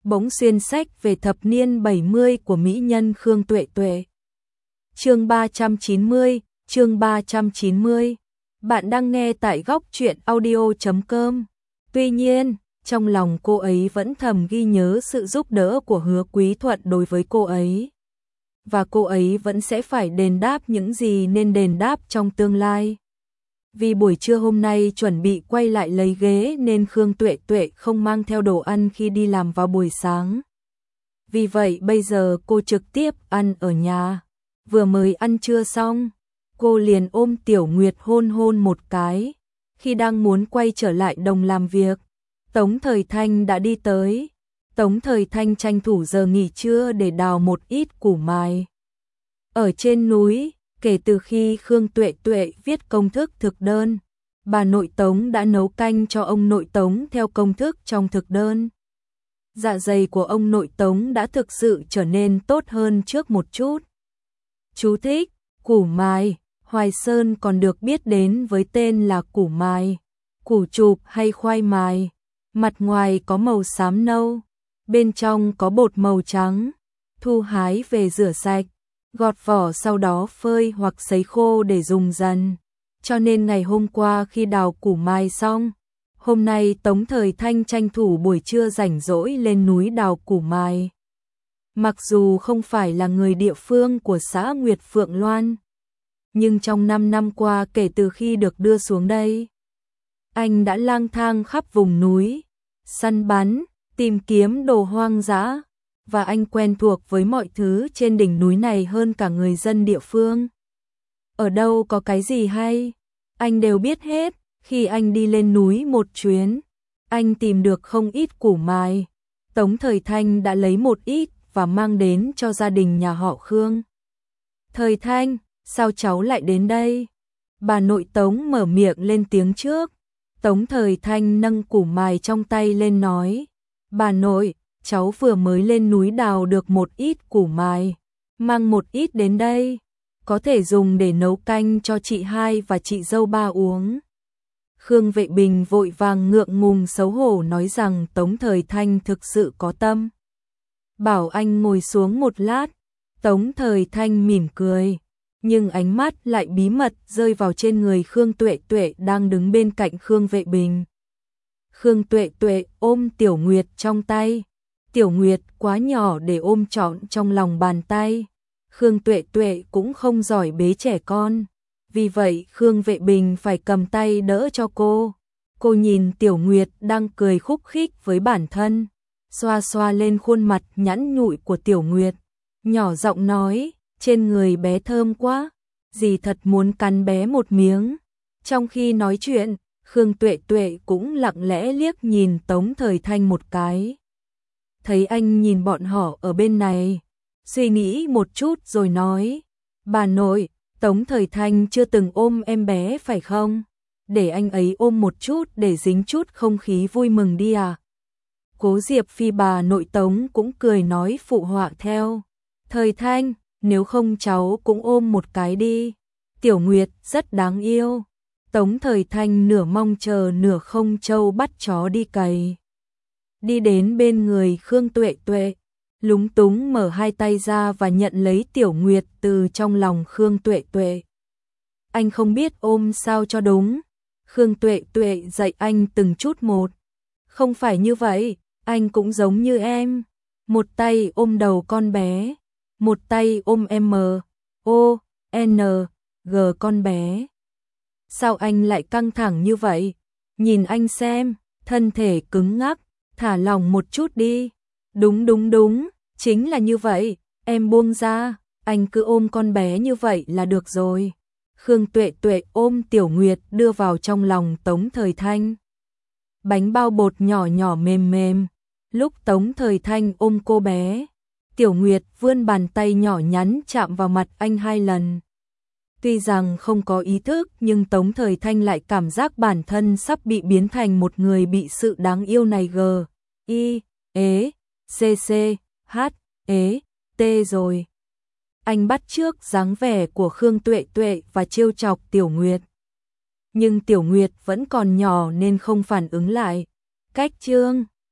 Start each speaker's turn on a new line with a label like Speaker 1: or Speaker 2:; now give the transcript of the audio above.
Speaker 1: bỗng xuyên sách về thập niên 70 của mỹ nhân Khương Tuệ Tuệ. Chương 390, chương 390. Bạn đang nghe tại góc truyện audio.com. Tuy nhiên, trong lòng cô ấy vẫn thầm ghi nhớ sự giúp đỡ của Hứa Quý Thuận đối với cô ấy. Và cô ấy vẫn sẽ phải đền đáp những gì nên đền đáp trong tương lai. Vì buổi trưa hôm nay chuẩn bị quay lại lấy ghế nên Khương Tuệ Tuệ không mang theo đồ ăn khi đi làm vào buổi sáng. Vì vậy bây giờ cô trực tiếp ăn ở nhà. Vừa mới ăn trưa xong, cô liền ôm Tiểu Nguyệt hôn hôn một cái. Khi đang muốn quay trở lại đồng làm việc, Tống Thời Thanh đã đi tới. Tống Thời Thanh tranh thủ giờ nghỉ trưa để đào một ít củ mài. Ở trên núi, kể từ khi Khương Tuệ Tuệ viết công thức thực đơn, bà nội Tống đã nấu canh cho ông nội Tống theo công thức trong thực đơn. Dạ dày của ông nội Tống đã thực sự trở nên tốt hơn trước một chút. Chú thích: củ mài, Hoài Sơn còn được biết đến với tên là củ mài, củ chụp hay khoai mài. Mặt ngoài có màu xám nâu, bên trong có bột màu trắng. Thu hái về rửa sạch, gọt vỏ sau đó phơi hoặc sấy khô để dùng dần. Cho nên ngày hôm qua khi đào củ mài xong, hôm nay Tống Thời Thanh tranh thủ buổi trưa rảnh rỗi lên núi đào củ mài. Mặc dù không phải là người địa phương của xã Nguyệt Phượng Loan, nhưng trong 5 năm qua kể từ khi được đưa xuống đây, anh đã lang thang khắp vùng núi, săn bắn, tìm kiếm đồ hoang dã, và anh quen thuộc với mọi thứ trên đỉnh núi này hơn cả người dân địa phương. Ở đâu có cái gì hay, anh đều biết hết. Khi anh đi lên núi một chuyến, anh tìm được không ít củ mài. Tống Thời Thanh đã lấy một ít và mang đến cho gia đình nhà họ Khương. Thời Thanh, sao cháu lại đến đây? Bà nội Tống mở miệng lên tiếng trước. Tống Thời Thanh nâng củ mài trong tay lên nói, bà nội, cháu vừa mới lên núi đào được một ít củ mài, mang một ít đến đây, có thể dùng để nấu canh cho chị hai và chị dâu ba uống. Khương Vệ Bình vội vàng ngượng ngùng xấu hổ nói rằng Tống Thời Thanh thực sự có tâm. Bảo anh ngồi xuống một lát. Tống Thời Thanh mỉm cười, nhưng ánh mắt lại bí mật rơi vào trên người Khương Tuệ Tuệ đang đứng bên cạnh Khương Vệ Bình. Khương Tuệ Tuệ ôm Tiểu Nguyệt trong tay. Tiểu Nguyệt quá nhỏ để ôm trọn trong lòng bàn tay. Khương Tuệ Tuệ cũng không giỏi bế trẻ con, vì vậy Khương Vệ Bình phải cầm tay đỡ cho cô. Cô nhìn Tiểu Nguyệt đang cười khúc khích với bản thân, xoa xoa lên khuôn mặt nhẵn nhụi của Tiểu Nguyệt, nhỏ giọng nói, trên người bé thơm quá, dì thật muốn cắn bé một miếng. Trong khi nói chuyện, Khương Tuệ Tuệ cũng lặng lẽ liếc nhìn Tống Thời Thanh một cái. Thấy anh nhìn bọn họ ở bên này, suy nghĩ một chút rồi nói, bà nội, Tống Thời Thanh chưa từng ôm em bé phải không? Để anh ấy ôm một chút để dính chút không khí vui mừng đi à? Cố Diệp Phi bà nội Tống cũng cười nói phụ họa theo. Thời Thanh, nếu không cháu cũng ôm một cái đi. Tiểu Nguyệt rất đáng yêu. Tống Thời Thanh nửa mong chờ nửa không trâu bắt chó đi cày. Đi đến bên người Khương Tuệ Tuệ, lúng túng mở hai tay ra và nhận lấy Tiểu Nguyệt từ trong lòng Khương Tuệ Tuệ. Anh không biết ôm sao cho đúng. Khương Tuệ Tuệ dạy anh từng chút một. Không phải như vậy, anh cũng giống như em. Một tay ôm đầu con bé, một tay ôm M.O.N.G con bé. Sao anh lại căng thẳng như vậy? Nhìn anh xem, thân thể cứng ngắc, thả lỏng một chút đi. Đúng đúng đúng, chính là như vậy, em buông ra, anh cứ ôm con bé như vậy là được rồi. Khương Tuệ Tuệ ôm Tiểu Nguyệt đưa vào trong lòng Tống Thời Thanh. Bánh bao bột nhỏ nhỏ mềm mềm. Lúc Tống Thời Thanh ôm cô bé, Tiểu Nguyệt vươn bàn tay nhỏ nhắn chạm vào mặt anh 2 lần. Tuy rằng không có ý thức nhưng Tống Thời Thanh lại cảm giác bản thân sắp bị biến thành một người bị sự đáng yêu này G.I.E.C.C.H.E.T rồi. Anh bắt chước dáng vẻ của Khương Tuệ Tuệ và trêu chọc Tiểu Nguyệt. Nhưng Tiểu Nguyệt vẫn còn nhỏ nên không phản ứng lại. Cách chương